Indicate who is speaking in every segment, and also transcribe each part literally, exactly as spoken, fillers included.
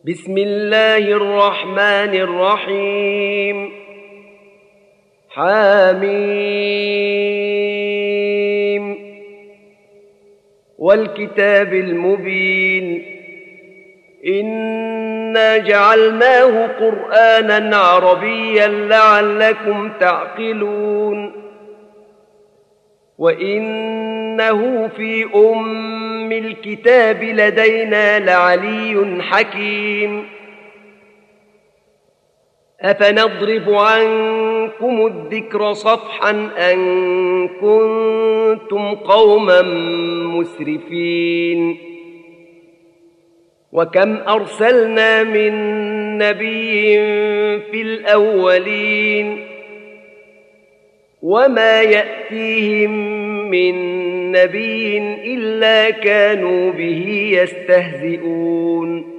Speaker 1: بسم الله الرحمن الرحيم. حاميم والكتاب المبين إنا جعلناه قرآنا عربيا لعلكم تعقلون وإنه في أم الكتاب لدينا لعلي حكيم. أفنضرب عنكم الذكر صفحا أن كنتم قوما مسرفين. وكم أرسلنا من نبي في الأولين وما يأتيهم من نبي إلا كانوا به يستهزئون.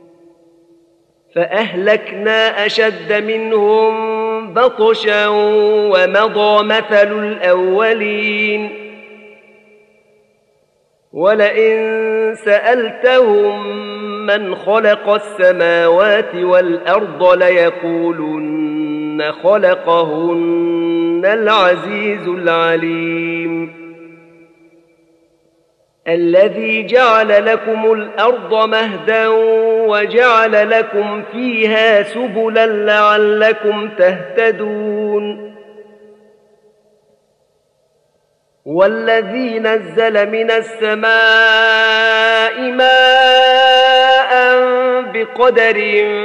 Speaker 1: فأهلكنا أشد منهم بطشا ومضى مثل الأولين. ولئن سألتهم من خلق السماوات والأرض ليقولن خلقهن العزيز العليم. الذي جعل لكم الأرض مهدا وجعل لكم فيها سبلا لعلكم تهتدون. والذي نزل من السماء ماء بقدر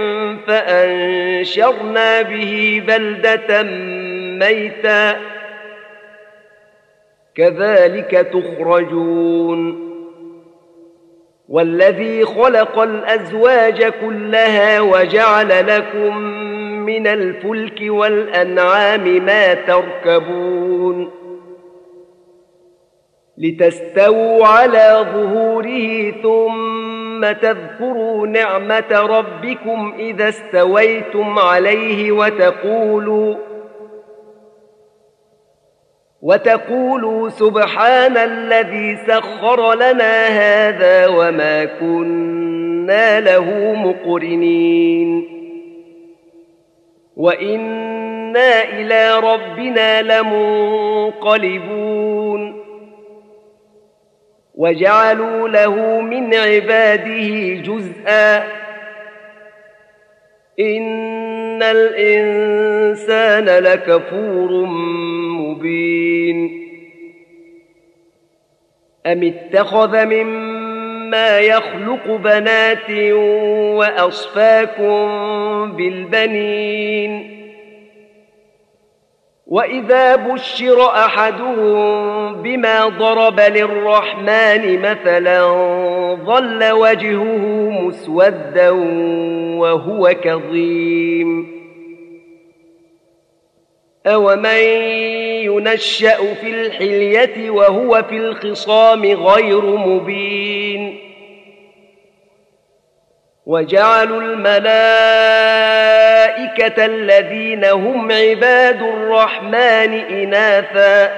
Speaker 1: فأنشرنا به بلدة ميتا كذلك تخرجون. والذي خلق الأزواج كلها وجعل لكم من الفلك والأنعام ما تركبون لتستووا على ظهوره ثم تذكروا نعمة ربكم إذا استويتم عليه وتقولوا وتقولوا سبحان الذي سخر لنا هذا وما كنا له مقرنين وإنا إلى ربنا لمنقلبون. وجعلوا له من عباده جزءا إن الإنسان لكفور مبين. أم اتخذ مما يخلق بنات وأصفاكم بالبنين وإذا بشر أحدهم بما ضرب للرحمن مثلا ظل وجهه مسودا وهو كظيم. أومن ينشأ في الحلية وهو في الخصام غير مبين. وجعلوا الملائكة الذين هم عباد الرحمن إناثا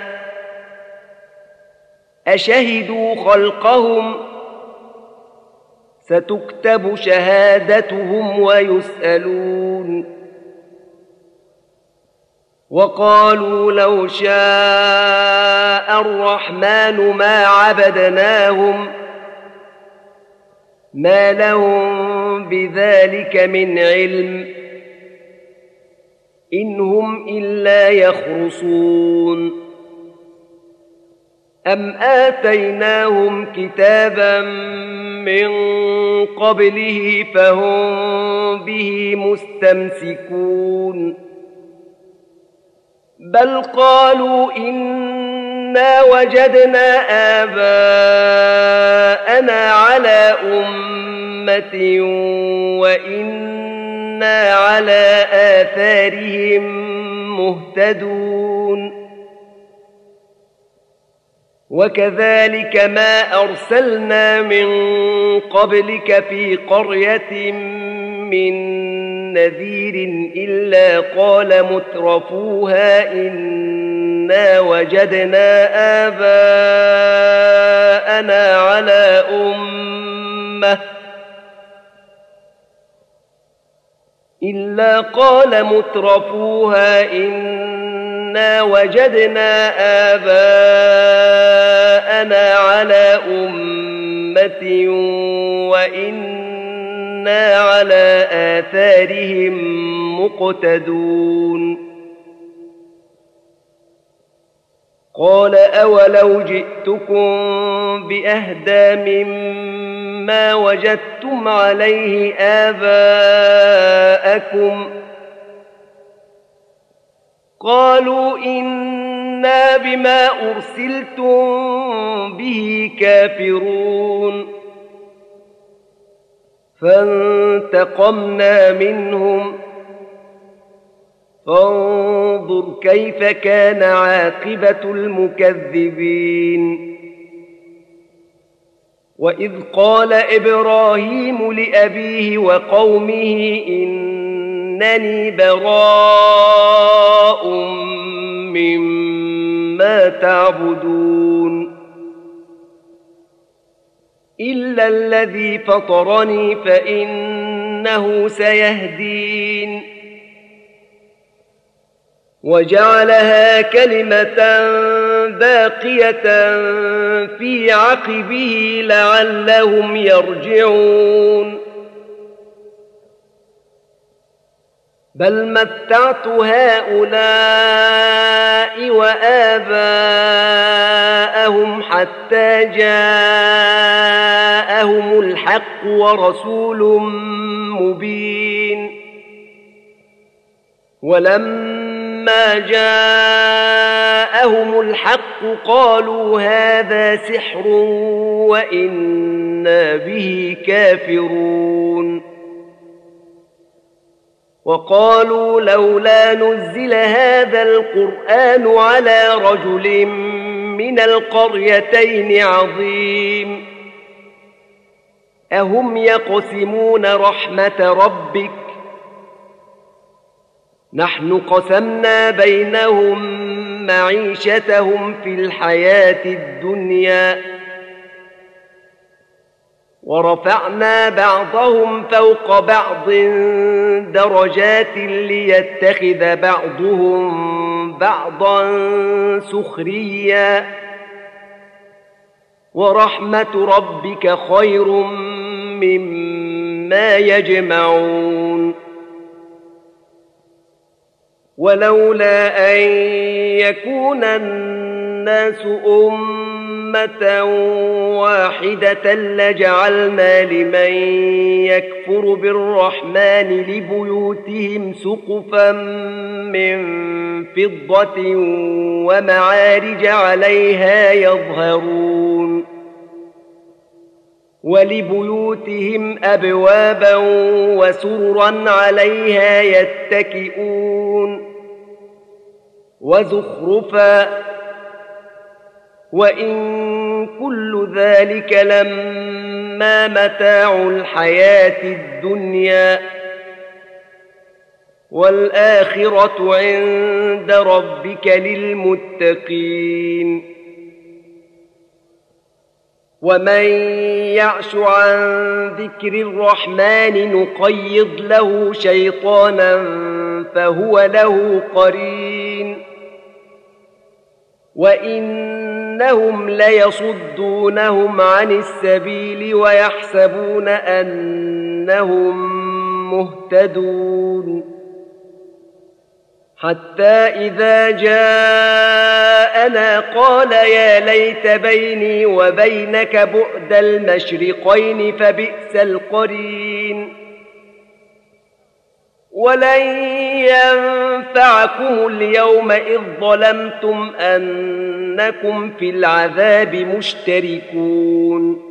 Speaker 1: أشهدوا خلقهم ستكتب شهادتهم ويسألون. وقالوا لو شاء الرحمن ما عبدناهم ما لهم بذلك من علم إن هم إلا يخرصون. أم آتيناهم كتابا من قبله فهم به مستمسكون بل قالوا إنا وجدنا آباءنا على أمة وإنا على آثارهم مهتدون. وكذلك ما أرسلنا من قبلك في قرية من نذير إلا قال مترفوها إنا وجدنا آباءنا على أمة إلا قال مترفوها إنا وجدنا آباءنا على أمة وإنا على آثارهم مقتدون قال أولو جئتكم بأهدى مما وجدتم عليه آباءكم قالوا إنا بما أرسلتم به كافرون فانتقمنا منهم فانظر كيف كان عاقبة المكذبين وإذ قال إبراهيم لأبيه وقومه إنني براء مما تعبدون إلا الذي فطرني فإنه سيهدين وجعلها كلمة باقية في عقبه لعلهم يرجعون بل متعت هؤلاء وآباءهم حتى جاءهم الحق ورسول مبين ولما جاءهم الحق قالوا هذا سحر وإنا به كافرون وقالوا لولا نزل هذا القرآن على رجل من القريتين عظيم أهم يقسمون رحمة ربك نحن قسمنا بينهم معيشتهم في الحياة الدنيا ورفعنا بعضهم فوق بعض درجات ليتخذ بعضهم بعضا سخريا ورحمة ربك خير مما يجمعون ولولا أن يكون الناس أمة واحدة لجعلنا لمن يكفر بالرحمن لبيوتهم سقفا من فضة ومعارج عليها يظهرون ولبيوتهم أبوابا وسررا عليها يتكئون وزخرفا وإن كل ذلك لما متاع الحياة الدنيا والآخرة عند ربك للمتقين ومن يعش عن ذكر الرحمن نقيض له شيطانا فهو له قرين وإنهم ليصدونهم عن السبيل ويحسبون أنهم مهتدون حتى إذا جاءنا قال يا ليت بيني وبينك بعد المشرقين فبئس القرين ولن ينفعكم اليوم إذ ظلمتم أنكم في العذاب مشتركون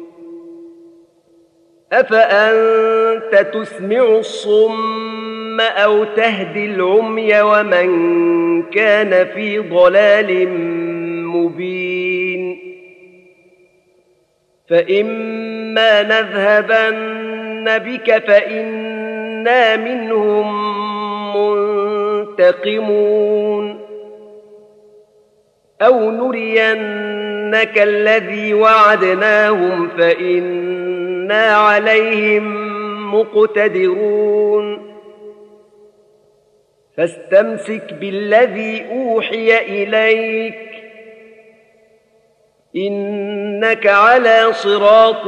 Speaker 1: أفأنت تسمع الصم أو تهدي العمي ومن كان في ضلال مبين فإما نذهبن بك فإنا منهم منتقمون أو نرينك الذي وعدناهم فإنا عليهم مقتدرون فاستمسك بالذي أوحي إليك إنك على صراط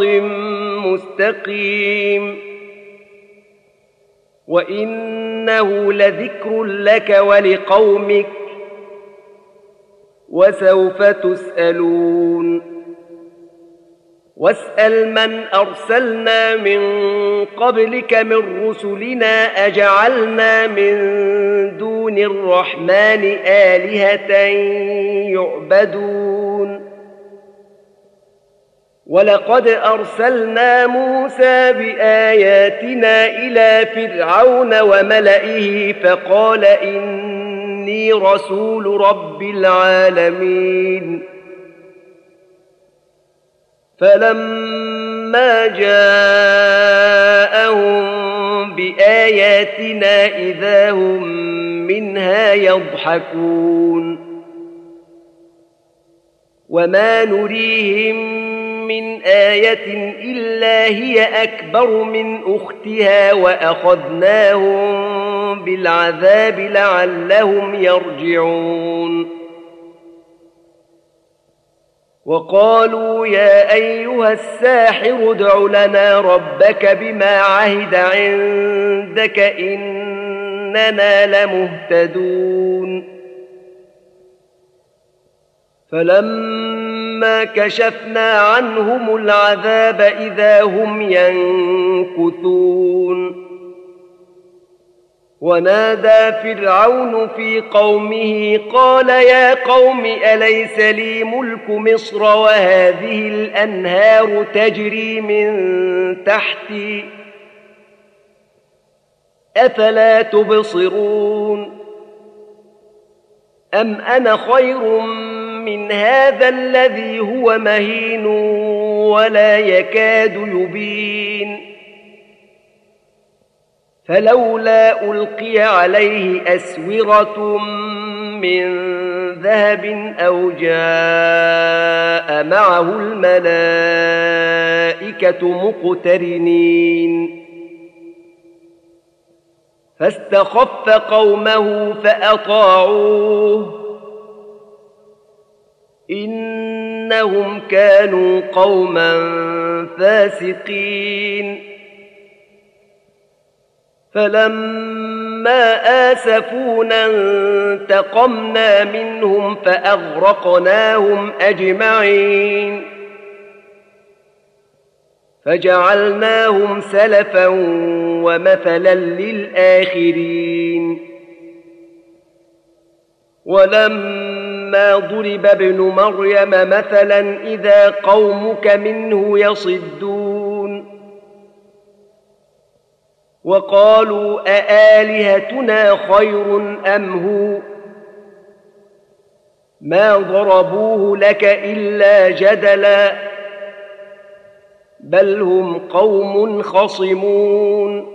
Speaker 1: مستقيم وإنه لذكر لك ولقومك وسوف تسألون واسأل من أرسلنا من قبلك من رسلنا أجعلنا من دون الرحمن آلهة يعبدون ولقد أرسلنا موسى بآياتنا إلى فرعون وملئه فقال إني رسول رب العالمين فلما جاءهم بآياتنا إذا هم منها يضحكون وما نريهم من آية إلا هي أكبر من أختها وأخذناهم بالعذاب لعلهم يرجعون وقالوا يا أيها الساحر ادع لنا ربك بما عهد عندك إننا لمهتدون فلما كشفنا عنهم العذاب إذا هم ينكثون ونادى فرعون في قومه قال يا قوم أليس لي ملك مصر وهذه الأنهار تجري من تحتي أفلا تبصرون أم أنا خير من هذا الذي هو مهين ولا يكاد يبين فلولا ألقي عليه أسورة من ذهب أو جاء معه الملائكة مقترنين فاستخف قومه فأطاعوه إنهم كانوا قوما فاسقين فلما آسفونا انتقمنا منهم فأغرقناهم أجمعين فجعلناهم سلفا ومثلا للآخرين ولما ضرب ابن مريم مثلا إذا قومك منه يصدون وقالوا أآلهتنا خير أم هو ما ضربوه لك إلا جدلا بل هم قوم خصمون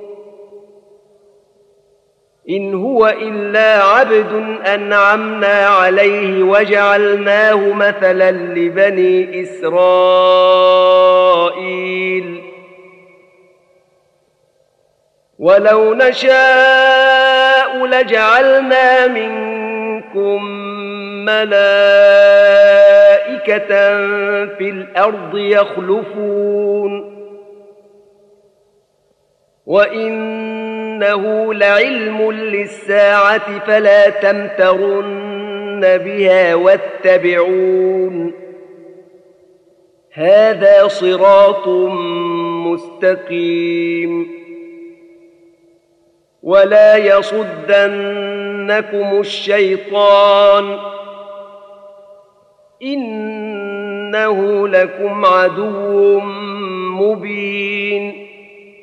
Speaker 1: إن هو إلا عبد أنعمنا عليه وجعلناه مثلا لبني إسرائيل ولو نشاء لجعلنا منكم ملائكة في الأرض يخلفون وإنه لعلم للساعة فلا تمترن بها واتبعون هذا صراط مستقيم ولا يصدنكم الشيطان إنه لكم عدو مبين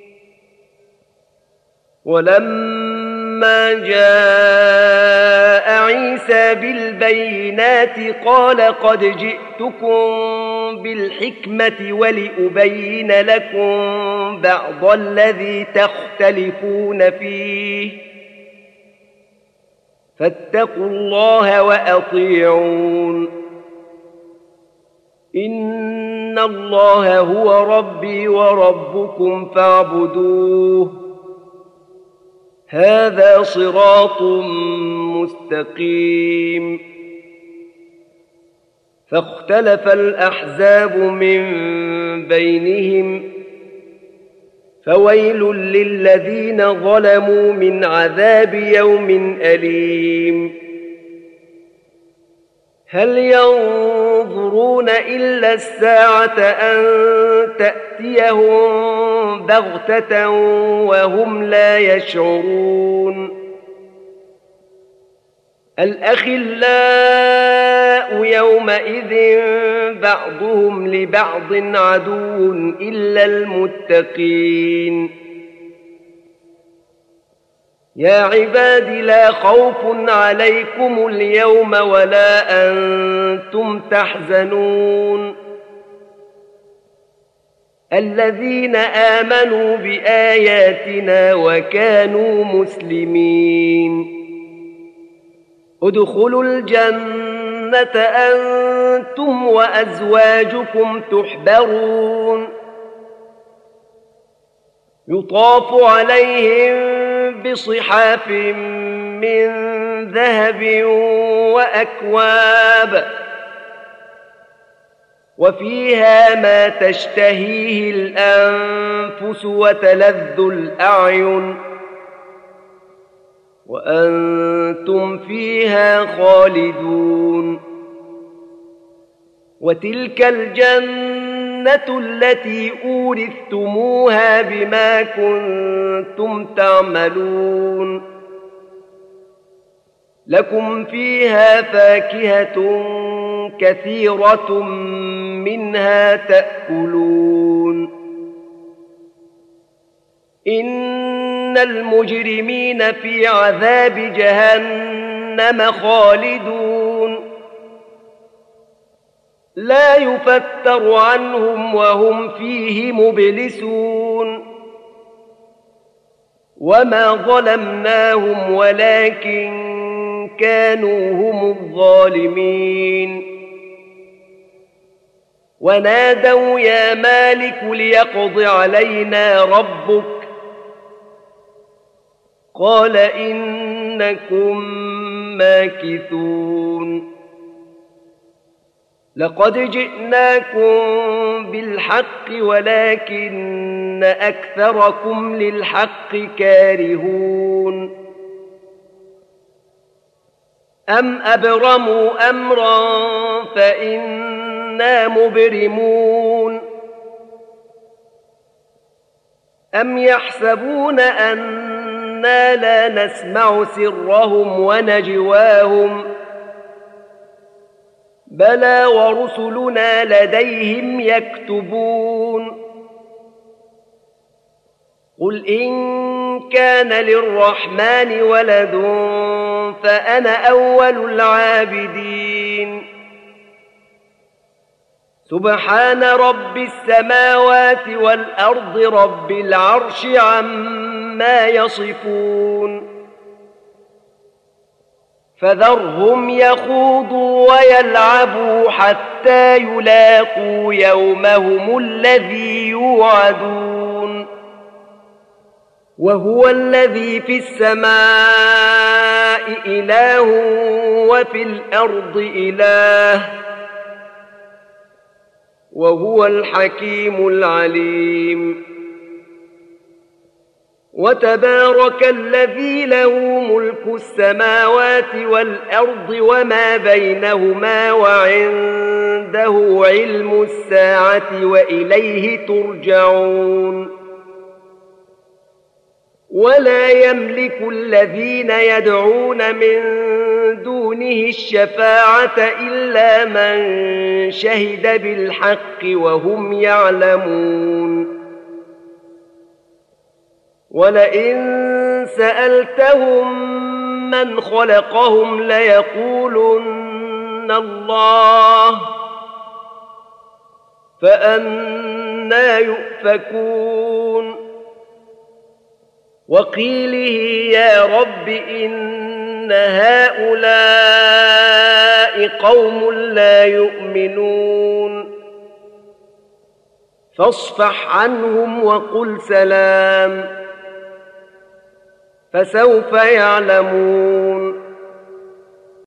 Speaker 1: ولما جاء عيسى بالبينات قال قد جئتكم بالحكمة ولأبين لكم بعض الذي تختلفون فيه فاتقوا الله وأطيعون إن الله هو ربي وربكم فاعبدوه هذا صراط مستقيم. فاختلف الأحزاب من بينهم فويل للذين ظلموا من عذاب يوم أليم. هل ينظرون إلا الساعة أن تأتيهم بغتة وهم لا يشعرون. الأخلاء يومئذ بعضهم لبعض عدو إلا المتقين. يا عباد لا خوف عليكم اليوم ولا أنتم تحزنون الذين آمنوا بآياتنا وكانوا مسلمين. ادخلوا الجنة أنتم وأزواجكم تحبرون يطاف عليهم بصحاف من ذهب وأكواب وفيها ما تشتهيه الأنفس وتلذ الأعين وأنتم فيها خالدون. وتلك الجنة التي أورثتموها بما كنتم تعملون لكم فيها فاكهة كثيرة منها تأكلون. إن المجرمين في عذاب جهنم خالدون لا يفتر عنهم وهم فيه مبلسون. وما ظلمناهم ولكن كانوا هم الظالمين. ونادوا يا مالك ليقض علينا ربك قال إنكم ماكثون. لقد جئناكم بالحق ولكن أكثركم للحق كارهون. أم أبرموا أمرا فإنا مبرمون أم يحسبون أنا لا نسمع سرهم ونجواهم بلى ورسلنا لديهم يكتبون. قل إن كان للرحمن ولد فأنا أول العابدين. سبحان رب السماوات والأرض رب العرش عما يصفون. فذرهم يخوضوا ويلعبوا حتى يلاقوا يومهم الذي يوعدون. وهو الذي في السماء إله وفي الأرض إله وهو الحكيم العليم. وتبارك الذي له ملك السماوات والأرض وما بينهما وعنده علم الساعة وإليه ترجعون. ولا يملك الذين يدعون من دونه الشفاعة إلا من شهد بالحق وهم يعلمون. ولئن سألتهم من خلقهم ليقولن الله فأنى يؤفكون. وقيله يا رب إن هؤلاء قوم لا يؤمنون فاصفح عنهم وقل سلام. فسوف يعلمون